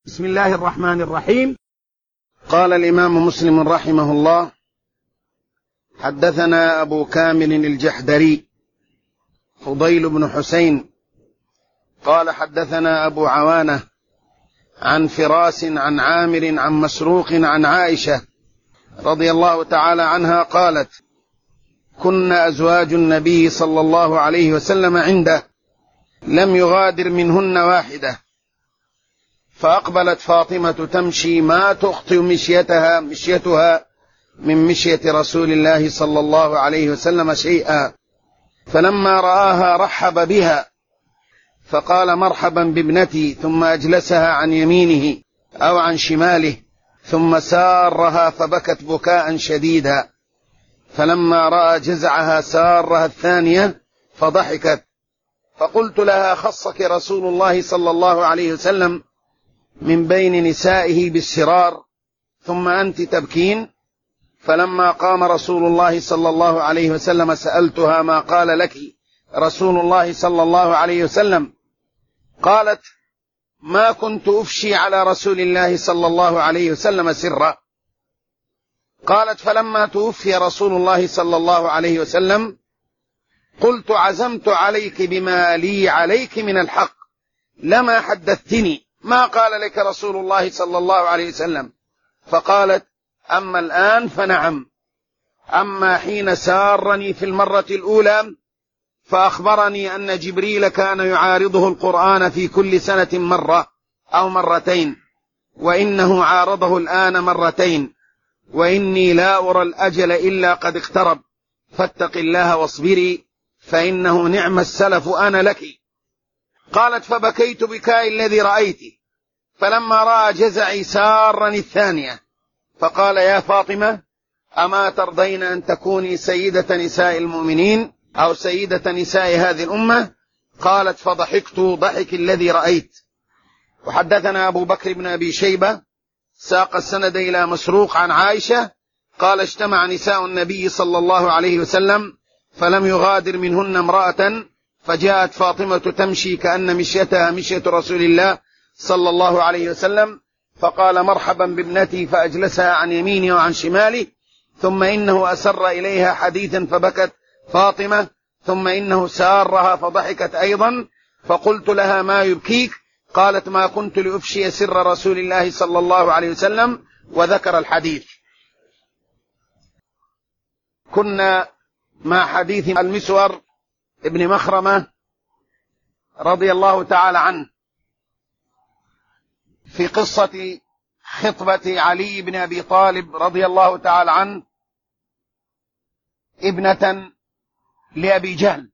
بسم الله الرحمن الرحيم. قال الإمام مسلم رحمه الله: حدثنا أبو كامل الجحدري فضيل بن حسين قال حدثنا أبو عوانة عن فراس عن عامر عن مسروق عن عائشة رضي الله تعالى عنها قالت: كنا أزواج النبي صلى الله عليه وسلم عنده لم يغادر منهن واحدة، فأقبلت فاطمة تمشي ما تخطئ مشيتها من مشية رسول الله صلى الله عليه وسلم شيئا، فلما رآها رحب بها فقال: مرحبا بابنتي، ثم أجلسها عن يمينه أو عن شماله، ثم سارها فبكت بكاء شديدا، فلما رأى جزعها سارها الثانية فضحكت، فقلت لها: خصك رسول الله صلى الله عليه وسلم من بين نسائه بالسرار ثم أنت تبكين؟ فلما قام رسول الله صلى الله عليه وسلم سألتها: ما قال لك رسول الله صلى الله عليه وسلم؟ قالت: ما كنت أفشي على رسول الله صلى الله عليه وسلم سرا. قالت: فلما توفي رسول الله صلى الله عليه وسلم قلت: عزمت عليك بما لي عليك من الحق لما حدثتني، ما قال لك رسول الله صلى الله عليه وسلم؟ فقالت: أما الآن فنعم، أما حين سارني في المرة الأولى فأخبرني أن جبريل كان يعارضه القرآن في كل سنة مرة أو مرتين، وإنه عارضه الآن مرتين، وإني لا أرى الأجل إلا قد اقترب، فاتق الله واصبري فإنه نعم السلف أنا لك. قالت: فبكيت بكاء الذي رأيت، فلما رأى جزعي سارني الثانية، فقال: يا فاطمة، أما ترضين أن تكوني سيدة نساء المؤمنين أو سيدة نساء هذه الأمة؟ قالت: فضحكت ضحك الذي رأيت. وحدثنا أبو بكر بن أبي شيبة ساق السند إلى مسروق عن عائشة قال: اجتمع نساء النبي صلى الله عليه وسلم فلم يغادر منهن امرأة، فجاءت فاطمة تمشي كأن مشيتها مشية رسول الله صلى الله عليه وسلم، فقال: مرحبا بابنتي، فأجلسها عن يمينه وعن شماله، ثم إنه أسر إليها حديثا فبكت فاطمة، ثم إنه سارها فضحكت أيضا، فقلت لها: ما يبكيك؟ قالت: ما كنت لأفشي سر رسول الله صلى الله عليه وسلم، وذكر الحديث. كنا مع حديث المسور ابن مخرمة رضي الله تعالى عنه في قصة خطبة علي بن أبي طالب رضي الله تعالى عنه ابنة لأبي جهل،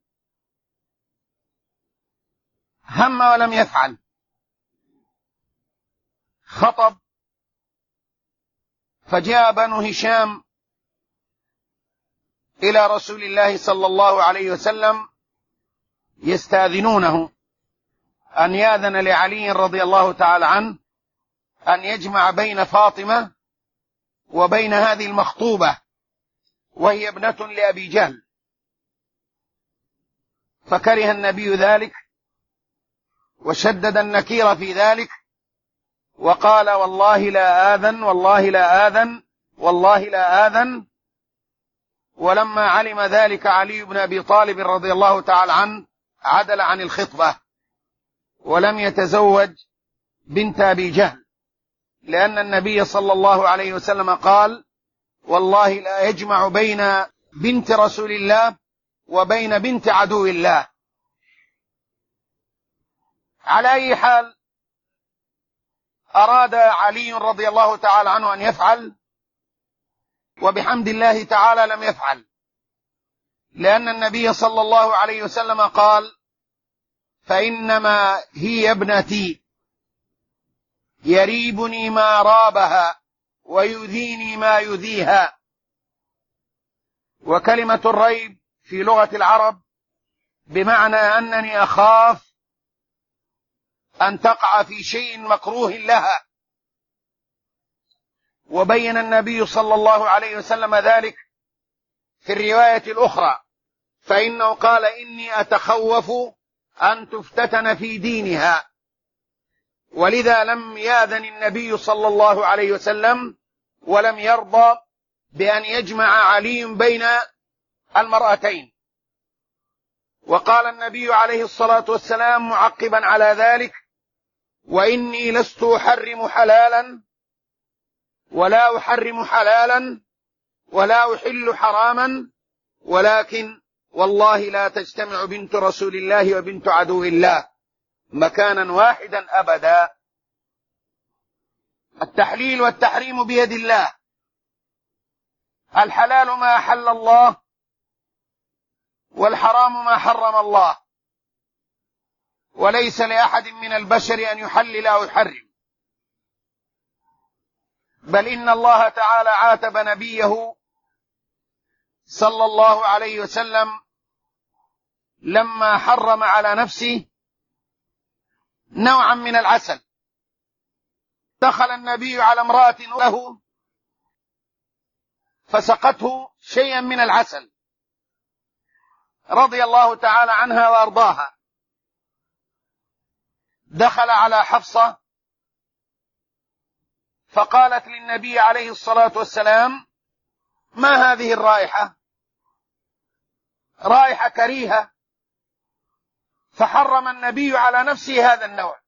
هم ولم يفعل، خطب، فجاء بنو هشام إلى رسول الله صلى الله عليه وسلم يستاذنونه أن يأذن لعلي رضي الله تعالى عنه أن يجمع بين فاطمة وبين هذه المخطوبة وهي ابنة لأبي جهل، فكره النبي ذلك وشدد النكير في ذلك وقال: والله لا آذن، والله لا آذن، والله لا آذن. ولما علم ذلك علي بن أبي طالب رضي الله تعالى عنه عدل عن الخطبة ولم يتزوج بنت أبي جهل، لأن النبي صلى الله عليه وسلم قال: والله لا يجمع بين بنت رسول الله وبين بنت عدو الله. على أي حال، أراد علي رضي الله تعالى عنه أن يفعل، وبحمد الله تعالى لم يفعل، لأن النبي صلى الله عليه وسلم قال: فإنما هي ابنتي، يريبني ما رابها ويؤذيني ما يؤذيها. وكلمة الريب في لغة العرب بمعنى أنني أخاف أن تقع في شيء مكروه لها، وبين النبي صلى الله عليه وسلم ذلك في الرواية الأخرى، فإنه قال: إني أتخوف أن تفتتن في دينها، ولذا لم يأذن النبي صلى الله عليه وسلم ولم يرضى بأن يجمع علي بين المرأتين. وقال النبي عليه الصلاة والسلام معقبا على ذلك: وإني لست أحرم حلالا ولا أحرم حلالا ولا أحل حراما، ولكن والله لا تجتمع بنت رسول الله وبنت عدو الله مكانا واحدا أبدا. التحليل والتحريم بيد الله. الحلال ما أحل الله، والحرام ما حرم الله، وليس لأحد من البشر أن يحلل أو يحرم، بل إن الله تعالى عاتب نبيه صلى الله عليه وسلم لما حرم على نفسه نوعا من العسل. دخل النبي على امرأة له فسقته شيئا من العسل رضي الله تعالى عنها وأرضاها. دخل على حفصة فقالت للنبي عليه الصلاة والسلام: ما هذه الرائحة؟ رائحة كريهة. فحرم النبي على نفسه هذا النوع.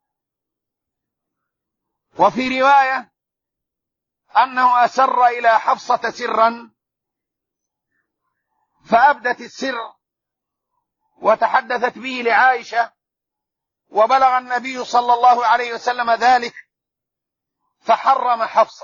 وفي رواية أنه أسر إلى حفصة سرا فأبدت السر وتحدثت به لعائشة، وبلغ النبي صلى الله عليه وسلم ذلك فحرم حفصة.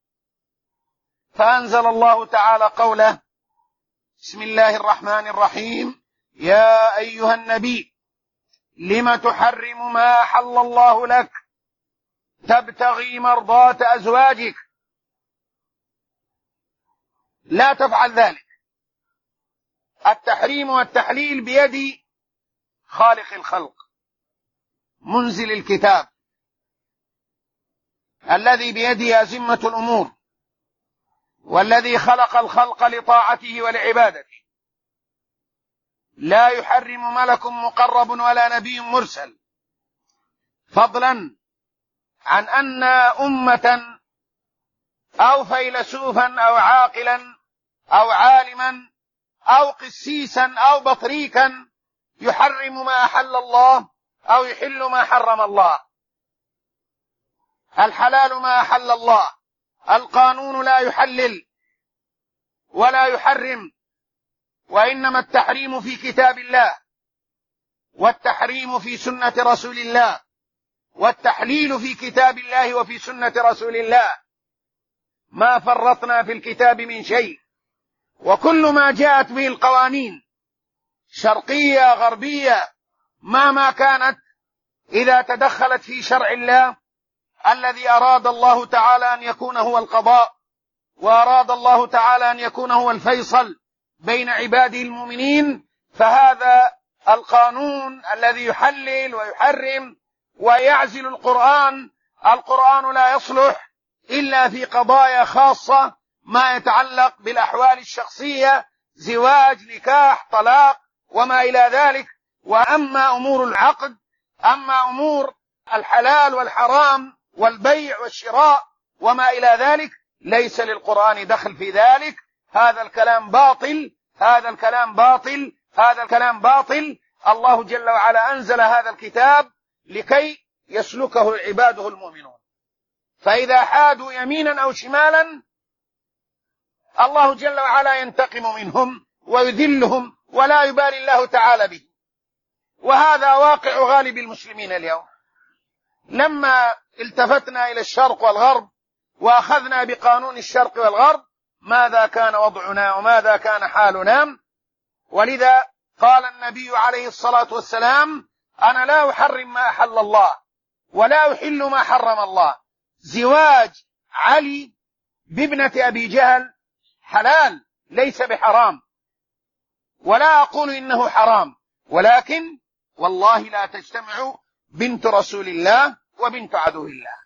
فأنزل الله تعالى قوله: بسم الله الرحمن الرحيم: يا أيها النبي لم تحرم ما أحل الله لك تبتغي مرضات أزواجك. لا تفعل ذلك. التحريم والتحليل بيد خالق الخلق منزل الكتاب الذي بيده أزمة الأمور، والذي خلق الخلق لطاعته ولعبادته. لا يحرم ملك مقرب ولا نبي مرسل، فضلا عن أن أمة أو فيلسوفا أو عاقلا أو عالما أو قسيسا أو بطريكا يحرم ما أحل الله أو يحل ما حرم الله. الحلال ما أحل الله. القانون لا يحلل ولا يحرم، وإنما التحريم في كتاب الله، والتحريم في سنة رسول الله، والتحليل في كتاب الله وفي سنة رسول الله. ما فرطنا في الكتاب من شيء. وكل ما جاءت به القوانين شرقية غربية ما كانت، إذا تدخلت في شرع الله الذي أراد الله تعالى أن يكون هو القضاء، وأراد الله تعالى أن يكون هو الفيصل بين عباده المؤمنين، فهذا القانون الذي يحلل ويحرم ويعزل القرآن. القرآن لا يصلح إلا في قضايا خاصة، ما يتعلق بالأحوال الشخصية، زواج، نكاح، طلاق وما إلى ذلك. وأما أمور العقد، أما أمور الحلال والحرام والبيع والشراء وما إلى ذلك، ليس للقرآن دخل في ذلك. هذا الكلام باطل، هذا الكلام باطل، هذا الكلام باطل. الله جل وعلا أنزل هذا الكتاب لكي يسلكه عباده المؤمنون، فإذا حادوا يمينا أو شمالا الله جل وعلا ينتقم منهم ويذلهم ولا يبالي الله تعالى به. وهذا واقع غالب المسلمين اليوم. لما التفتنا إلى الشرق والغرب وأخذنا بقانون الشرق والغرب، ماذا كان وضعنا وماذا كان حالنا؟ ولذا قال النبي عليه الصلاة والسلام: أنا لا أحرم ما أحل الله ولا أحل ما حرم الله. زواج علي بابنة أبي جهل حلال ليس بحرام، ولا أقول إنه حرام، ولكن والله لا تجتمع بنت رسول الله وبنت عدو الله،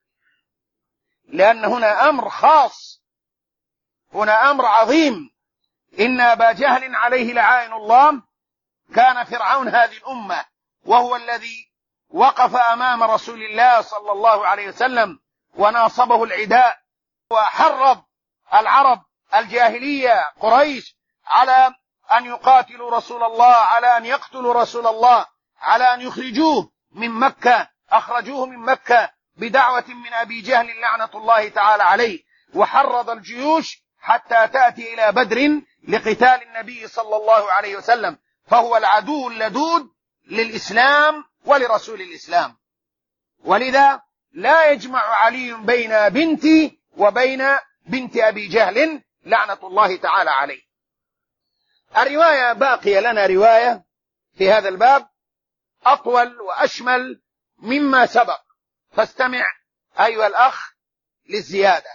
لأن هنا أمر خاص، هنا أمر عظيم. إن أبا جهل عليه لعائن الله كان فرعون هذه الأمة، وهو الذي وقف أمام رسول الله صلى الله عليه وسلم وناصبه العداء، وحرض العرب الجاهلية قريش على أن يقاتلوا رسول الله، على أن يقتلوا رسول الله، على أن يخرجوه من مكة. أخرجوه من مكة بدعوة من أبي جهل لعنة الله تعالى عليه، وحرض الجيوش حتى تأتي إلى بدر لقتال النبي صلى الله عليه وسلم، فهو العدو اللدود للإسلام ولرسول الإسلام. ولذا لا يجمع علي بين بنتي وبين بنت أبي جهل لعنة الله تعالى عليه. الرواية باقية لنا رواية في هذا الباب أطول وأشمل مما سبق، فاستمع أيها الأخ للزيادة.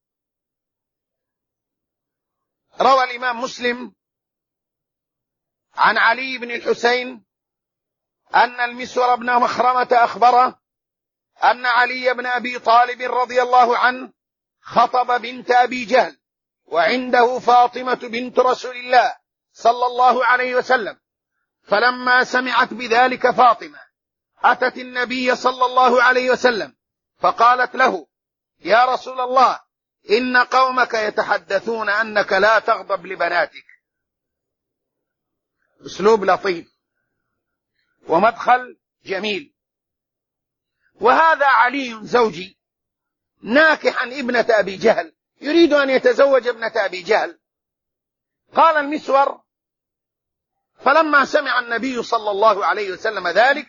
روى الإمام مسلم عن علي بن الحسين أن المسور بن مخرمة أخبره أن علي بن أبي طالب رضي الله عنه خطب بنت أبي جهل، وعنده فاطمة بنت رسول الله صلى الله عليه وسلم، فلما سمعت بذلك فاطمة أتت النبي صلى الله عليه وسلم فقالت له: يا رسول الله، إن قومك يتحدثون أنك لا تغضب لبناتك. أسلوب لطيف ومدخل جميل. وهذا علي زوجي ناكحا ابنة أبي جهل، يريد أن يتزوج ابنة أبي جهل. قال المسور: فلما سمع النبي صلى الله عليه وسلم ذلك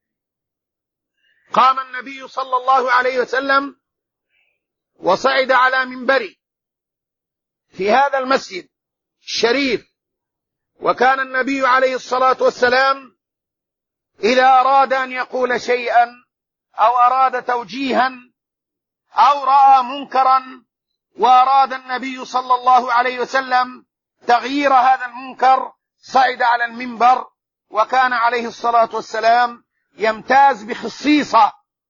قام النبي صلى الله عليه وسلم وصعد على منبره في هذا المسجد الشريف. وكان النبي عليه الصلاة والسلام إذا أراد أن يقول شيئا أو أراد توجيها أو رأى منكرا وأراد النبي صلى الله عليه وسلم تغيير هذا المنكر صعد على المنبر. وكان عليه الصلاة والسلام يمتاز بخصيصة،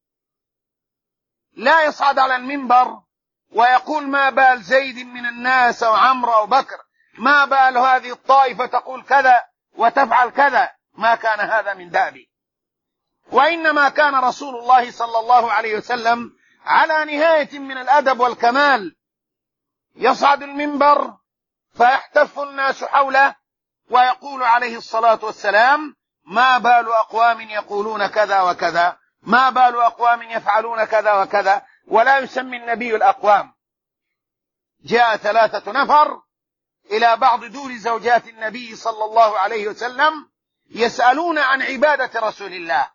لا يصعد على المنبر ويقول ما بال زيد من الناس أو عمرو أو بكر، ما بال هذه الطائفة تقول كذا وتفعل كذا، ما كان هذا من دابه. وإنما كان رسول الله صلى الله عليه وسلم على نهاية من الأدب والكمال، يصعد المنبر فيحتف الناس حوله ويقول عليه الصلاة والسلام: ما بال أقوام يقولون كذا وكذا، ما بال أقوام يفعلون كذا وكذا، ولا يسمي النبي الأقوام. جاء 3 نفر إلى بعض دور زوجات النبي صلى الله عليه وسلم يسألون عن عبادة رسول الله،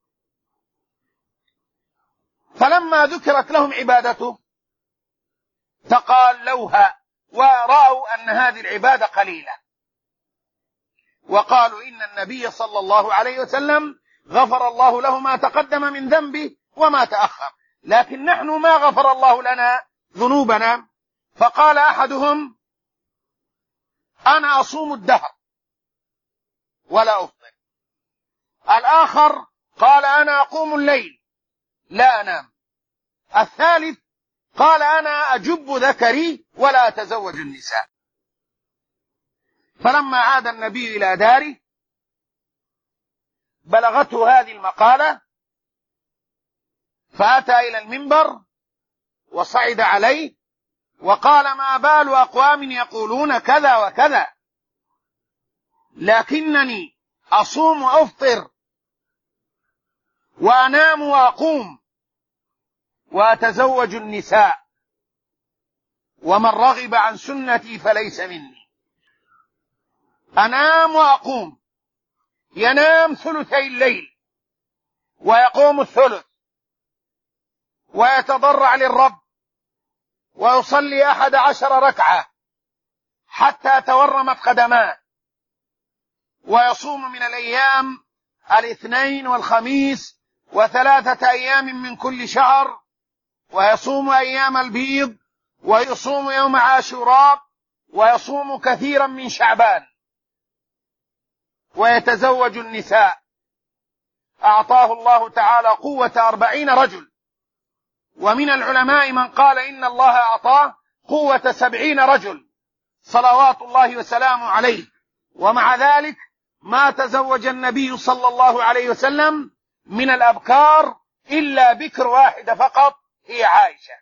فلما ذكرت لهم عبادته تقالوها ورأوا أن هذه العبادة قليلة، وقالوا إن النبي صلى الله عليه وسلم غفر الله له ما تقدم من ذنبه وما تأخر، لكن نحن ما غفر الله لنا ذنوبنا. فقال أحدهم: أنا أصوم الدهر ولا أفطر. الآخر قال: أنا أقوم الليل لا أنام. الثالث قال: أنا أجب ذكري ولا أتزوج النساء. فلما عاد النبي إلى داره بلغته هذه المقالة، فأتى إلى المنبر وصعد عليه وقال: ما بال أقوام يقولون كذا وكذا، لكنني أصوم وأفطر وأنام وأقوم وأتزوج النساء، ومن رغب عن سنتي فليس مني. أنام وأقوم، ينام ثلثي الليل ويقوم الثلث، ويتضرع للرب ويصلي 11 ركعة حتى تورمت قدماه، ويصوم من الأيام الاثنين والخميس و3 أيام من كل شهر، ويصوم أيام البيض، ويصوم يوم عاشوراء، ويصوم كثيرا من شعبان، ويتزوج النساء. أعطاه الله تعالى قوة 40 رجل، ومن العلماء من قال إن الله أعطاه قوة 70 رجل صلوات الله وسلامه عليه. ومع ذلك ما تزوج النبي صلى الله عليه وسلم من الأبكار إلا بكر واحدة فقط هي عائشة.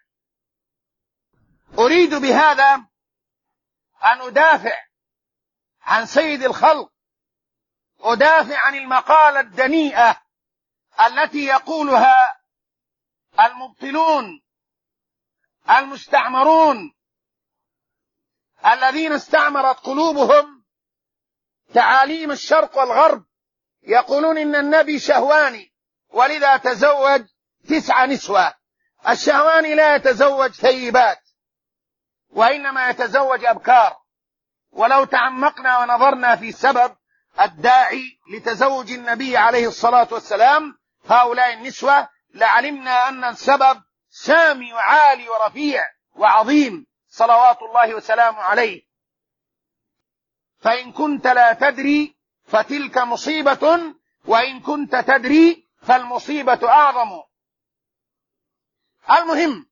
أريد بهذا أن أدافع عن سيد الخلق، أدافع عن المقالة الدنيئة التي يقولها المبطلون المستعمرون الذين استعمرت قلوبهم تعاليم الشرق والغرب، يقولون إن النبي شهواني ولذا تزوج 9 نسوة. الشهواني لا يتزوج ثيبات وإنما يتزوج أبكار. ولو تعمقنا ونظرنا في سبب الداعي لتزوج النبي عليه الصلاة والسلام هؤلاء النسوة لعلمنا أن السبب سامي وعالي ورفيع وعظيم صلوات الله وسلامه عليه. فإن كنت لا تدري فتلك مصيبة، وإن كنت تدري فالمصيبة أعظم. المهم،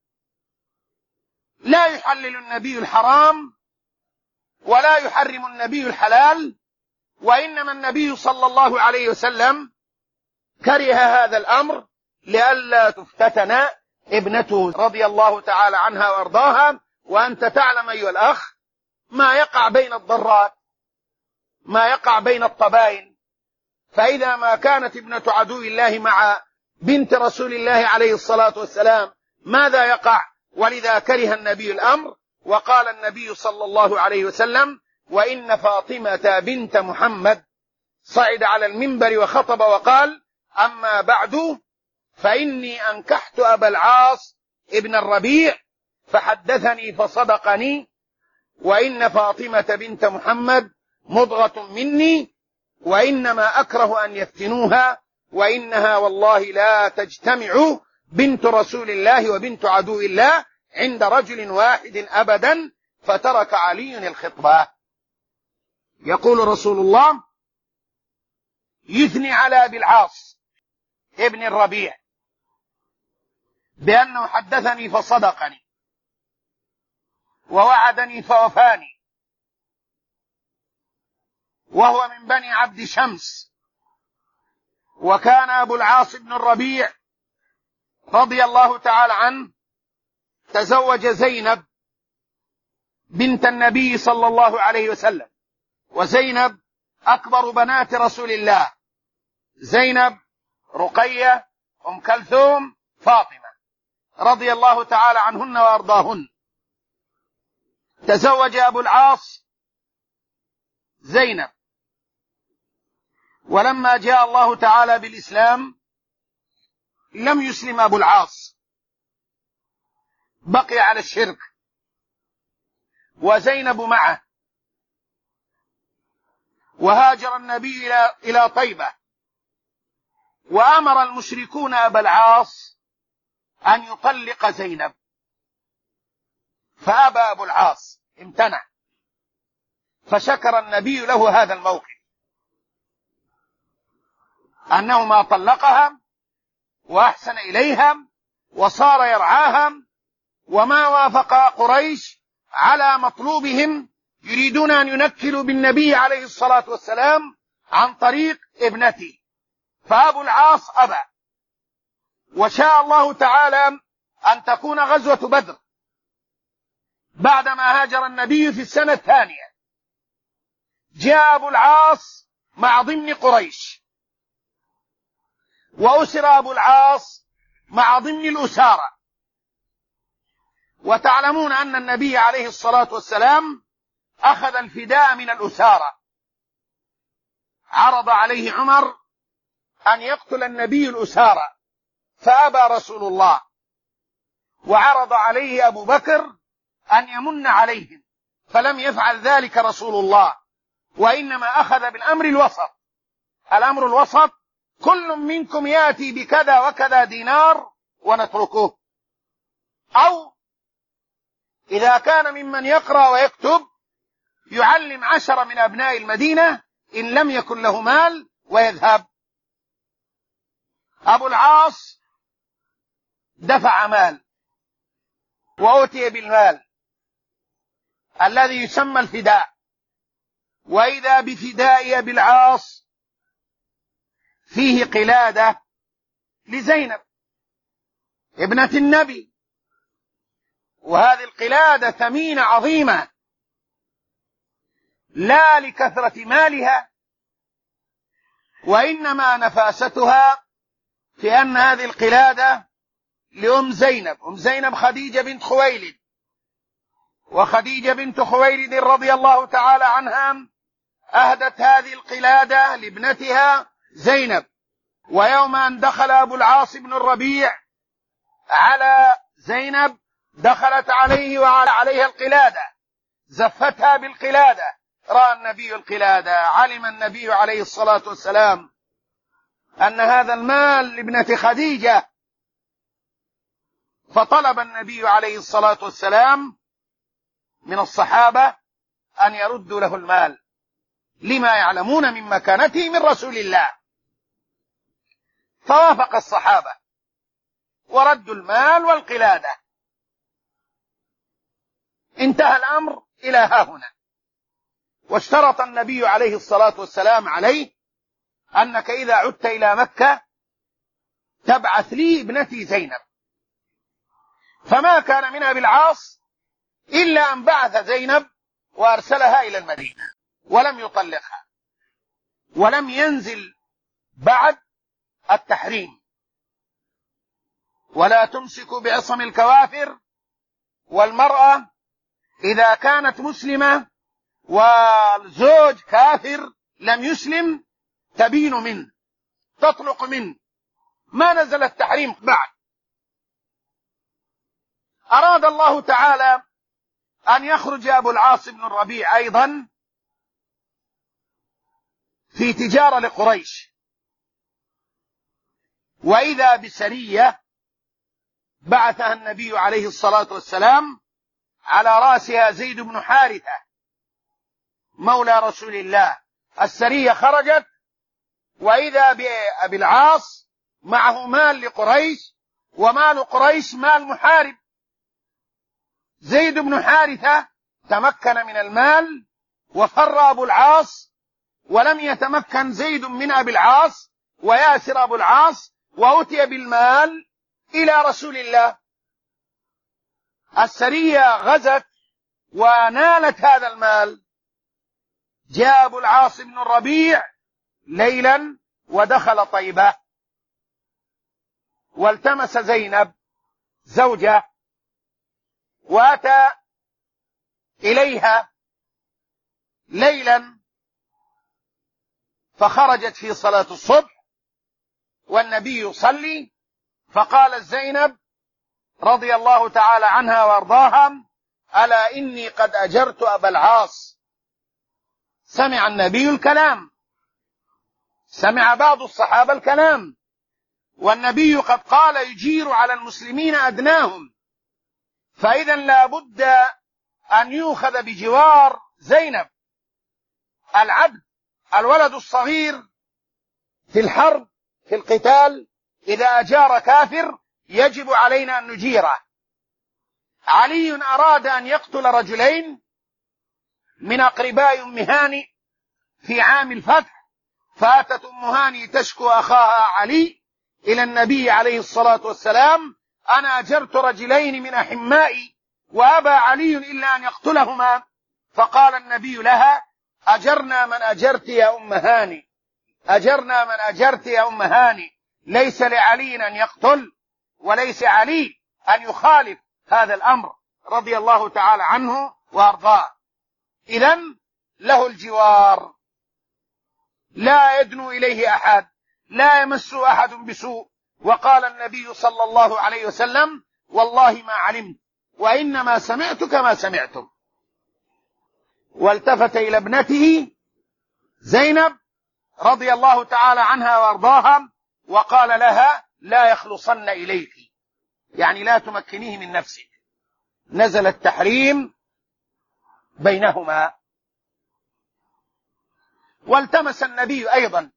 لا يحلل النبي الحرام ولا يحرم النبي الحلال، وإنما النبي صلى الله عليه وسلم كره هذا الأمر لئلا تفتتن ابنته رضي الله تعالى عنها وارضاها. وأنت تعلم أيها الأخ ما يقع بين الضرات، ما يقع بين الطبائن. فإذا ما كانت ابنة عدو الله مع بنت رسول الله عليه الصلاة والسلام ماذا يقع؟ ولذا كره النبي الأمر، وقال النبي صلى الله عليه وسلم: وإن فاطمة بنت محمد، صعد على المنبر وخطب وقال: أما بعد فإني أنكحت أبا العاص ابن الربيع فحدثني فصدقني، وإن فاطمة بنت محمد مضغة مني، وإنما أكره أن يفتنوها، وإنها والله لا تجتمع بنت رسول الله وبنت عدو الله عند رجل واحد أبدا. فترك علي الخطبة. يقول رسول الله يثني على أبي العاص ابن الربيع بأنه حدثني فصدقني ووعدني فوفاني، وهو من بني عبد شمس. وكان أبو العاص بن الربيع رضي الله تعالى عنه تزوج زينب بنت النبي صلى الله عليه وسلم، وزينب أكبر بنات رسول الله، زينب، رقية، أم كلثوم، فاطمة رضي الله تعالى عنهن وأرضاهن. تزوج أبو العاص زينب، ولما جاء الله تعالى بالإسلام لم يسلم أبو العاص، بقي على الشرك، وزينب معه. وهاجر النبي إلى طيبة، وأمر المشركون أبا العاص أن يطلق زينب، فأبى أبو العاص، امتنع. فشكر النبي له هذا الموقف، أنه ما طلقها وأحسن إليها وصار يرعاها، وما وافق قريش على مطلوبهم، يريدون أن ينكلوا بالنبي عليه الصلاة والسلام عن طريق ابنته. فأبو العاص أبى، وشاء الله تعالى أن تكون غزوة بدر بعدما هاجر النبي في السنة الثانية. جاء أبو العاص مع ضمن قريش، وأسر أبو العاص مع ضمن الأسارة. وتعلمون أن النبي عليه الصلاة والسلام أخذ الفداء من الأسارة. عرض عليه عمر أن يقتل النبي الأسارة فأبى رسول الله، وعرض عليه أبو بكر أن يمن عليهم فلم يفعل ذلك رسول الله، وإنما أخذ بالأمر الوسط. الأمر الوسط: كل منكم يأتي بكذا وكذا دينار ونتركه، أو إذا كان ممن يقرأ ويكتب يعلم 10 من أبناء المدينة إن لم يكن له مال ويذهب. أبو العاص دفع مال وأوتي بالمال الذي يسمى الفداء، وإذا بفداء أبي العاص فيه قلادة لزينب ابنة النبي، وهذه القلادة ثمينة عظيمة، لا لكثرة مالها، وإنما نفاستها في أن هذه القلادة لأم زينب. أم زينب خديجة بنت خويلد، وخديجة بنت خويلد رضي الله تعالى عنها أهدت هذه القلادة لابنتها زينب. ويوم أن دخل أبو العاص بن الربيع على زينب دخلت عليه وعلى عليها القلادة، زفتها بالقلادة. رأى النبي القلادة، علم النبي عليه الصلاة والسلام أن هذا المال لابنة خديجة، فطلب النبي عليه الصلاة والسلام من الصحابة أن يردوا له المال لما يعلمون من مكانته من رسول الله، فوافق الصحابة وردوا المال والقلادة. انتهى الأمر إلى هاهنا. واشترط النبي عليه الصلاة والسلام عليه أنك إذا عدت إلى مكة تبعث لي ابنتي زينب. فما كان من أبي العاص إلا أن بعث زينب وأرسلها إلى المدينة ولم يطلقها، ولم ينزل بعد التحريم: ولا تمسك بعصم الكوافر. والمرأة إذا كانت مسلمة والزوج كافر لم يسلم تبين منه، تطلق منه، ما نزل التحريم بعد. أراد الله تعالى أن يخرج أبو العاص بن الربيع أيضا في تجارة لقريش، وإذا بسرية بعثها النبي عليه الصلاة والسلام على رأسها زيد بن حارثة مولى رسول الله. السرية خرجت وإذا بأبي العاص معه مال لقريش، ومال قريش مال محارب. زيد بن حارثة تمكن من المال وفر أبو العاص، ولم يتمكن زيد من أبي العاص وياسر أبو العاص، وأتي بالمال إلى رسول الله. السرية غزت ونالت هذا المال. جاء أبو العاص بن الربيع ليلا ودخل طيبة، والتمس زينب زوجة، وأتى إليها ليلا، فخرجت في صلاة الصبح والنبي يصلي، فقالت زينب رضي الله تعالى عنها وارضاها: ألا إني قد أجرت أبا العاص. سمع النبي الكلام، سمع بعض الصحابة الكلام، والنبي قد قال: يجير على المسلمين أدناهم، فإذا لا بد أن يؤخذ بجوار زينب. العبد الولد الصغير في الحرب في القتال إذا أجار كافر يجب علينا أن نجيره. علي أراد أن يقتل رجلين من أقرباء أم هاني في عام الفتح، فأتت أم هاني تشكو أخاها علي إلى النبي عليه الصلاة والسلام: أنا أجرت رجلين من أحمائي وأبى علي إلا أن يقتلهما. فقال النبي لها: أجرنا من أجرت يا أم هاني، أجرنا من أجرت يا أم هاني، ليس لعلي أن يقتل، وليس علي أن يخالف هذا الأمر رضي الله تعالى عنه وأرضاه. إذن له الجوار، لا يدنو إليه أحد، لا يمس أحد بسوء. وقال النبي صلى الله عليه وسلم: والله ما علمت، وإنما سمعت كما سمعتم. والتفت إلى ابنته زينب رضي الله تعالى عنها وارضاها وقال لها: لا يخلصن إليك، يعني لا تمكنيه من نفسك. نزل التحريم بينهما. والتمس النبي أيضا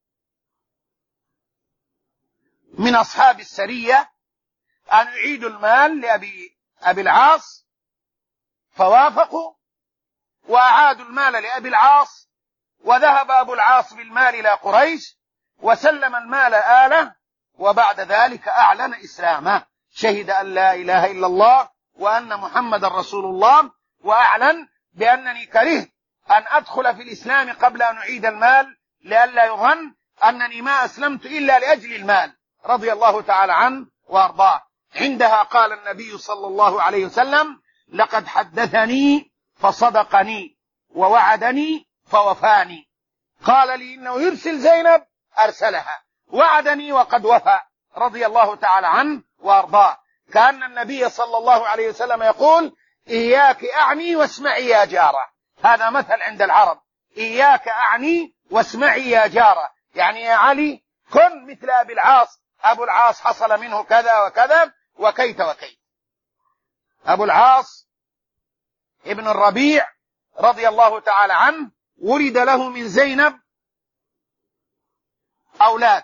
من أصحاب السرية أن يعيدوا المال لأبي العاص، فوافقوا وأعادوا المال لأبي العاص، وذهب أبو العاص بالمال إلى قريش، وسلم المال آله، وبعد ذلك أعلن إسلامه، شهد أن لا إله إلا الله وأن محمد رسول الله، وأعلن بأنني كرهت أن أدخل في الإسلام قبل أن أعيد المال، لئلا يظن أنني ما أسلمت إلا لأجل المال، رضي الله تعالى عنه وأرضاه. عندها قال النبي صلى الله عليه وسلم: لقد حدثني فصدقني ووعدني فوفاني. قال لي إنه يرسل زينب، أرسلها، وعدني وقد وفى، رضي الله تعالى عنه وأرضاه. كأن النبي صلى الله عليه وسلم يقول: إياك أعني واسمعي يا جارة. هذا مثل عند العرب: إياك أعني واسمعي يا جارة، يعني يا علي كن مثل أبي العاص، أبو العاص حصل منه كذا وكذا وكيت وكيت. أبو العاص ابن الربيع رضي الله تعالى عنه ولد له من زينب أولاد،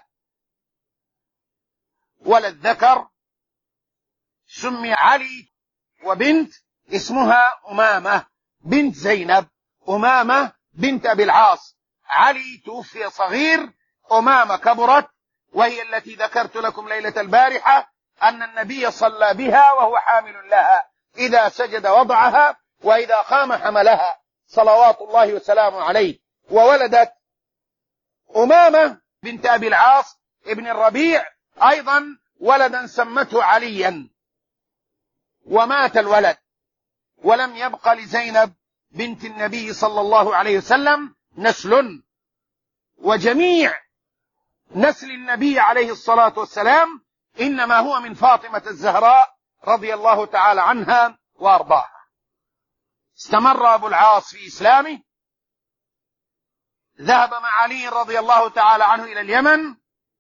ولد ذكر سمي علي، وبنت اسمها أمامة بنت زينب، أمامة بنت أبي العاص. علي توفي صغير، أمامة كبرت، وهي التي ذكرت لكم ليلة البارحة أن النبي صلى بها وهو حامل لها، إذا سجد وضعها وإذا قام حملها، صلوات الله وسلامه عليه. وولدت أمامة بنت أبي العاص ابن الربيع أيضا ولدا سمته عليا، ومات الولد، ولم يبق لزينب بنت النبي صلى الله عليه وسلم نسل، وجميع نسل النبي عليه الصلاة والسلام إنما هو من فاطمة الزهراء رضي الله تعالى عنها وأرضاها. استمر أبو العاص في إسلامه، ذهب مع علي رضي الله تعالى عنه إلى اليمن،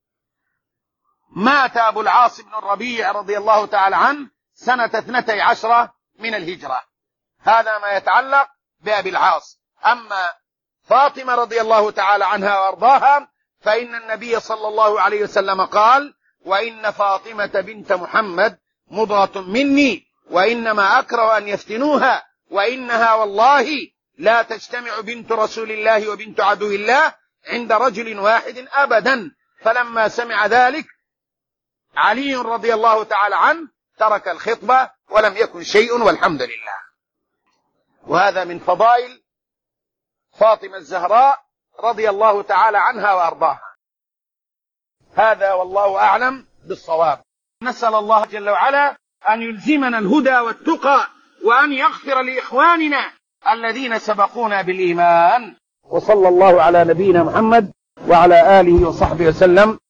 مات أبو العاص بن الربيع رضي الله تعالى عنه سنة 12 من الهجرة. هذا ما يتعلق بأبي العاص. أما فاطمة رضي الله تعالى عنها وأرضاها فإن النبي صلى الله عليه وسلم قال: وإن فاطمة بنت محمد مضغة مني، وإنما أكره أن يفتنوها، وإنها والله لا تجتمع بنت رسول الله وبنت عدو الله عند رجل واحد أبدا. فلما سمع ذلك علي رضي الله تعالى عنه ترك الخطبة ولم يكن شيء، والحمد لله. وهذا من فضائل فاطمة الزهراء رضي الله تعالى عنها وأرضاها. هذا والله أعلم بالصواب. نسأل الله جل وعلا أن يلزمنا الهدى والتقى، وأن يغفر لإخواننا الذين سبقونا بالإيمان. وصلى الله على نبينا محمد وعلى آله وصحبه وسلم.